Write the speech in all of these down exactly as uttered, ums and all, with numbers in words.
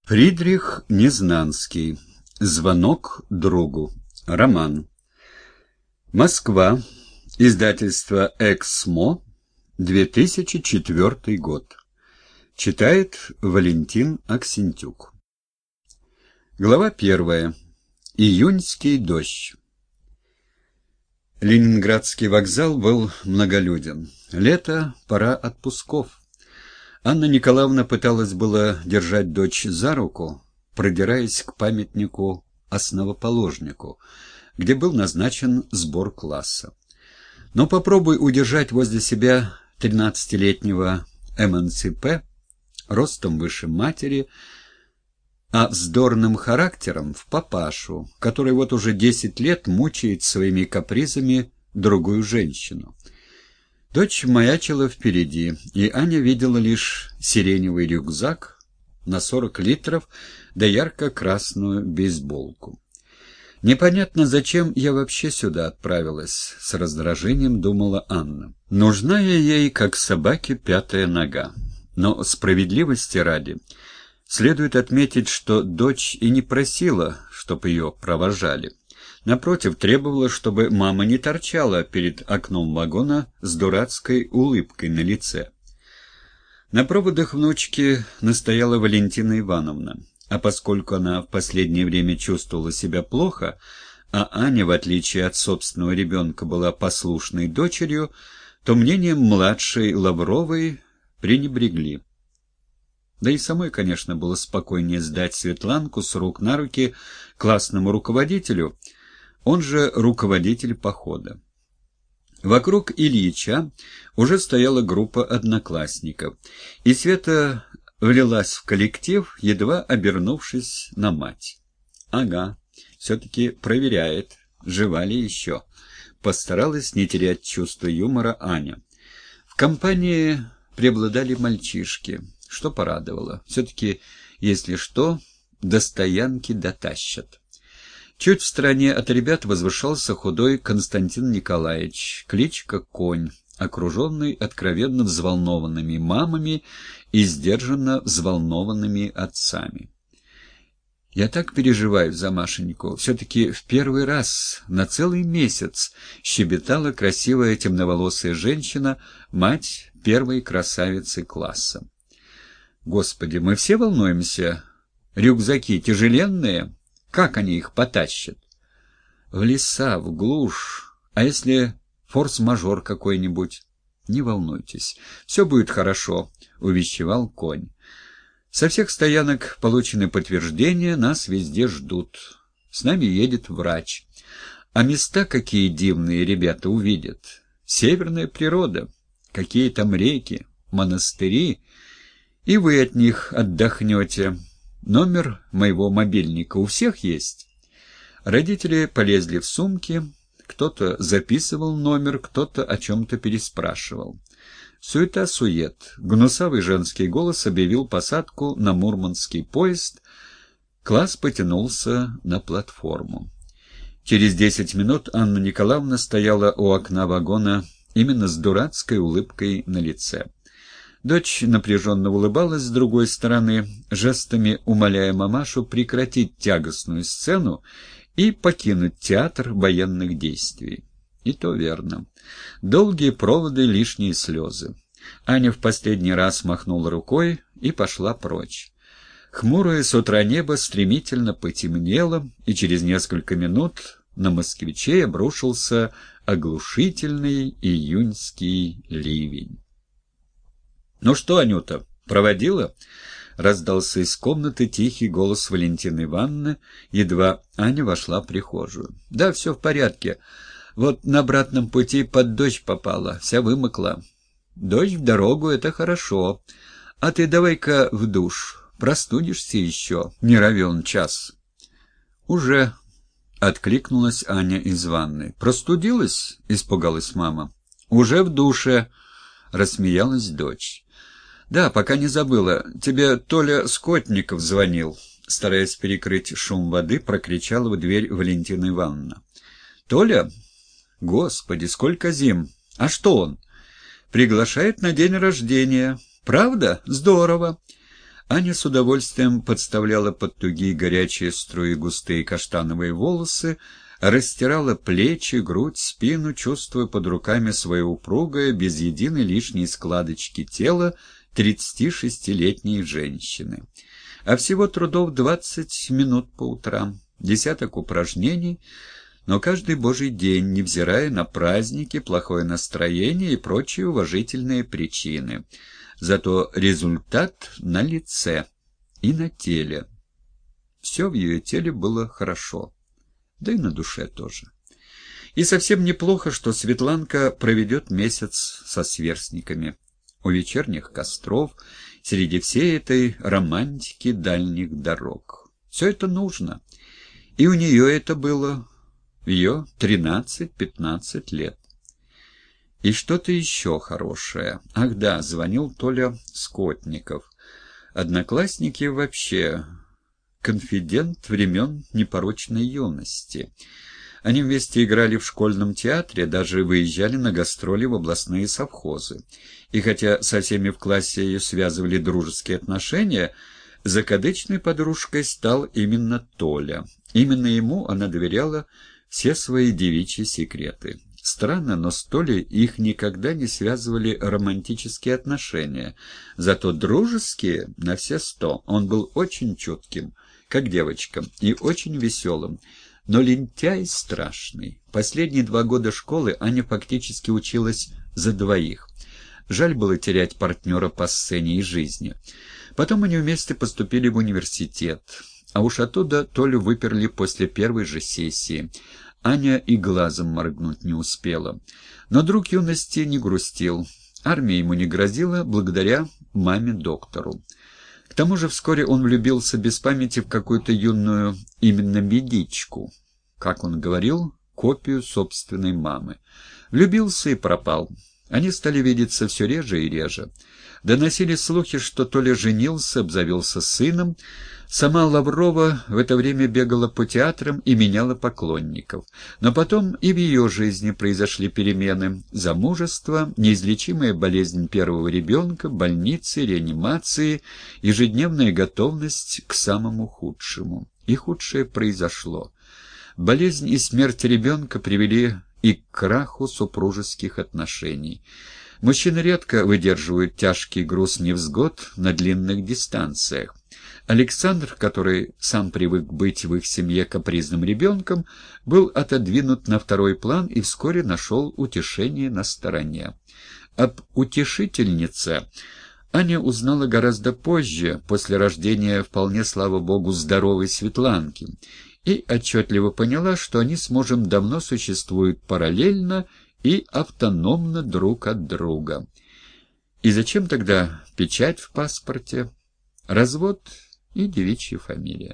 Фридрих Незнанский. Звонок другу. Роман. Москва. Издательство «Эксмо», две тысячи четвёртый год. Читает Валентин Аксентюк. Глава первая. Июньский дождь. Ленинградский вокзал был многолюден. Лето, пора отпусков. Анна Николаевна пыталась было держать дочь за руку, продираясь к памятнику основоположнику, где был назначен сбор класса. Но попробуй удержать возле себя тринадцатилетнего эмансипе, ростом выше матери, а вздорным характером в папашу, который вот уже десять лет мучает своими капризами другую женщину. Дочь маячила впереди, и Аня видела лишь сиреневый рюкзак на сорок литров да ярко-красную бейсболку. «Непонятно, зачем я вообще сюда отправилась», — с раздражением думала Анна. «Нужна я ей, как собаке, пятая нога. Но справедливости ради следует отметить, что дочь и не просила, чтоб ее провожали. Напротив, требовала, чтобы мама не торчала перед окном вагона с дурацкой улыбкой на лице. На проводах внучки настояла Валентина Ивановна, а поскольку она в последнее время чувствовала себя плохо, а Аня, в отличие от собственного ребенка, была послушной дочерью, то мнением младшей Лавровой пренебрегли. Да и самой, конечно, было спокойнее сдать Светланку с рук на руки классному руководителю, он же руководитель похода. Вокруг Ильича уже стояла группа одноклассников, и Света влилась в коллектив, едва обернувшись на мать. «Ага, все-таки проверяет, жива ли еще», — постаралась не терять чувство юмора Аня. В компании преобладали мальчишки, что порадовало. Все-таки, если что, до стоянки дотащат. Чуть в стороне от ребят возвышался худой Константин Николаевич, кличка Конь, окруженный откровенно взволнованными мамами и сдержанно взволнованными отцами. «Я так переживаю за Машеньку. Все-таки в первый раз на целый месяц», — щебетала красивая темноволосая женщина, мать первой красавицы класса. «Господи, мы все волнуемся. Рюкзаки тяжеленные. Как они их потащат? В леса, в глушь. А если форс-мажор какой-нибудь? Не волнуйтесь, все будет хорошо», — увещевал Конь. «Со всех стоянок получены подтверждения, нас везде ждут. С нами едет врач. А места какие дивные ребята увидят. Северная природа, какие там реки, монастыри. И вы от них отдохнете. Номер моего мобильника у всех есть?» Родители полезли в сумки, кто-то записывал номер, кто-то о чем-то переспрашивал. Суета-сует. Гнусавый женский голос объявил посадку на мурманский поезд. Класс потянулся на платформу. Через десять минут Анна Николаевна стояла у окна вагона именно с дурацкой улыбкой на лице. Дочь напряженно улыбалась с другой стороны, жестами умоляя мамашу прекратить тягостную сцену и покинуть театр военных действий. И то верно. Долгие проводы, лишние слезы. Аня в последний раз махнула рукой и пошла прочь. Хмурое с утра небо стремительно потемнело, и через несколько минут на москвичей обрушился оглушительный июньский ливень. «Ну что, Анюта, проводила?» — раздался из комнаты тихий голос Валентины Ивановны, едва Аня вошла в прихожую. «Да, все в порядке. Вот на обратном пути под дождь попала, вся вымокла». «Дождь в дорогу — это хорошо. А ты давай-ка в душ, простудишься еще, не равен час». «Уже», — откликнулась Аня из ванной. «Простудилась?» — испугалась мама. «Уже в душе», — рассмеялась дочь. «Да, пока не забыла. Тебе Толя Скотников звонил», — стараясь перекрыть шум воды, прокричала в дверь Валентина Ивановна. «Толя? Господи, сколько зим! А что он?» «Приглашает на день рождения. Правда? Здорово. Аня с удовольствием подставляла под тугие горячие струи густые каштановые волосы, растирала плечи, грудь, спину, чувствуя под руками свое упругое, без единой лишней складочки тело тридцатишестилетней женщины. А всего трудов двадцать минут по утрам, десяток упражнений, но каждый божий день, невзирая на праздники, плохое настроение и прочие уважительные причины. Зато результат на лице и на теле. Все в ее теле было хорошо, да и на душе тоже. И совсем неплохо, что Светланка проведет месяц со сверстниками у вечерних костров, среди всей этой романтики дальних дорог. Все это нужно, и у нее это было в ее тринадцать-пятнадцать лет. И что-то еще хорошее. Ах да, звонил Толя Скотников. Одноклассники вообще конфидент времен непорочной юности. Они вместе играли в школьном театре, даже выезжали на гастроли в областные совхозы. И хотя со всеми в классе ее связывали дружеские отношения, закадычной подружкой стал именно Толя. Именно ему она доверяла все свои девичьи секреты. Странно, но с Толей их никогда не связывали романтические отношения, зато дружеские на все сто. Он был очень чутким, как девочка, и очень веселым, но лентяй страшный. Последние два года школы Аня фактически училась за двоих. Жаль было терять партнера по сцене и жизни. Потом они вместе поступили в университет, а уж оттуда Толю выперли после первой же сессии. Аня и глазом моргнуть не успела. Но друг юности не грустил. Армия ему не грозила благодаря маме-доктору. К тому же вскоре он влюбился без памяти в какую-то юную именно медичку. Как он говорил, копию собственной мамы. Влюбился и пропал. Они стали видеться все реже и реже. Доносили слухи, что Толя женился, обзавелся сыном. Сама Лаврова в это время бегала по театрам и меняла поклонников. Но потом и в ее жизни произошли перемены. Замужество, неизлечимая болезнь первого ребенка, больницы, реанимации, ежедневная готовность к самому худшему. И худшее произошло. Болезнь и смерть ребенка привели и к краху супружеских отношений. Мужчины редко выдерживают тяжкий груз невзгод на длинных дистанциях. Александр, который сам привык быть в их семье капризным ребенком, был отодвинут на второй план и вскоре нашел утешение на стороне. Об утешительнице Аня узнала гораздо позже, после рождения вполне, слава богу, здоровой Светланки, и отчетливо поняла, что они с мужем давно существуют параллельно и автономно друг от друга. И зачем тогда печать в паспорте, развод и девичья фамилия?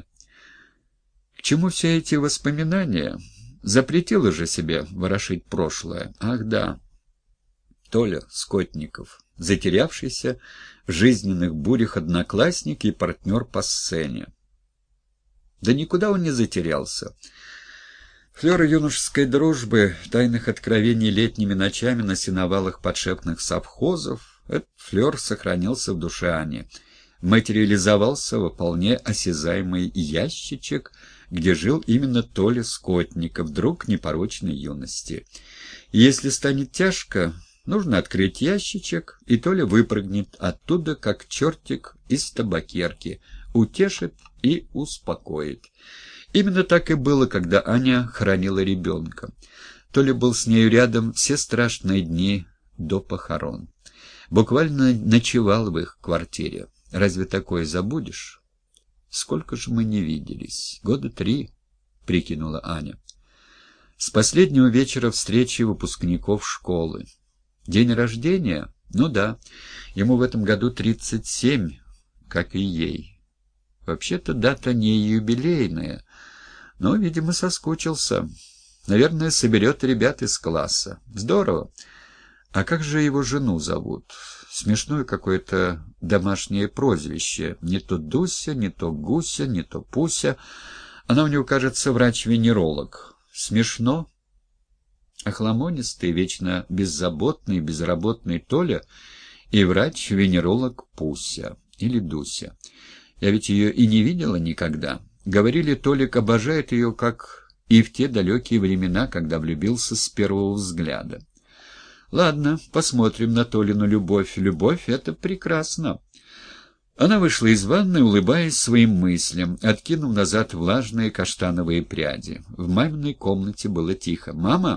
К чему все эти воспоминания? Запретила же себе ворошить прошлое. Ах да, Толя Скотников, затерявшийся в жизненных бурях одноклассник и партнер по сцене. Да никуда он не затерялся. Флёр юношеской дружбы, тайных откровений летними ночами на сеновалах подшефных совхозов, этот флёр сохранился в душе Ани. Материализовался во вполне осязаемый ящичек, где жил именно Толя Скотников, друг непорочной юности. И если станет тяжко, нужно открыть ящичек, и Толя выпрыгнет оттуда, как чертик из табакерки, утешит и успокоит. Именно так и было, когда Аня хоронила ребенка. Толя был с нею рядом все страшные дни до похорон. Буквально ночевал в их квартире. Разве такое забудешь? Сколько же мы не виделись? Года три, прикинула Аня. С последнего вечера встречи выпускников школы. День рождения? Ну да, ему в этом году тридцать семь, как и ей. Вообще-то дата не юбилейная, но, видимо, соскучился. Наверное, соберет ребят из класса. Здорово. А как же его жену зовут? Смешное какое-то домашнее прозвище. Не то Дуся, не то Гуся, не то Пуся. Она у него, кажется, врач-венеролог. Смешно. Охламонистый, вечно беззаботный, безработный Толя и врач-венеролог Пуся или Дуся. Я ведь ее и не видела никогда. Говорили, Толик обожает ее, как и в те далекие времена, когда влюбился с первого взгляда. Ладно, посмотрим на Толину любовь. Любовь — это прекрасно. Она вышла из ванной, улыбаясь своим мыслям, откинув назад влажные каштановые пряди. В маминой комнате было тихо. «Мама!»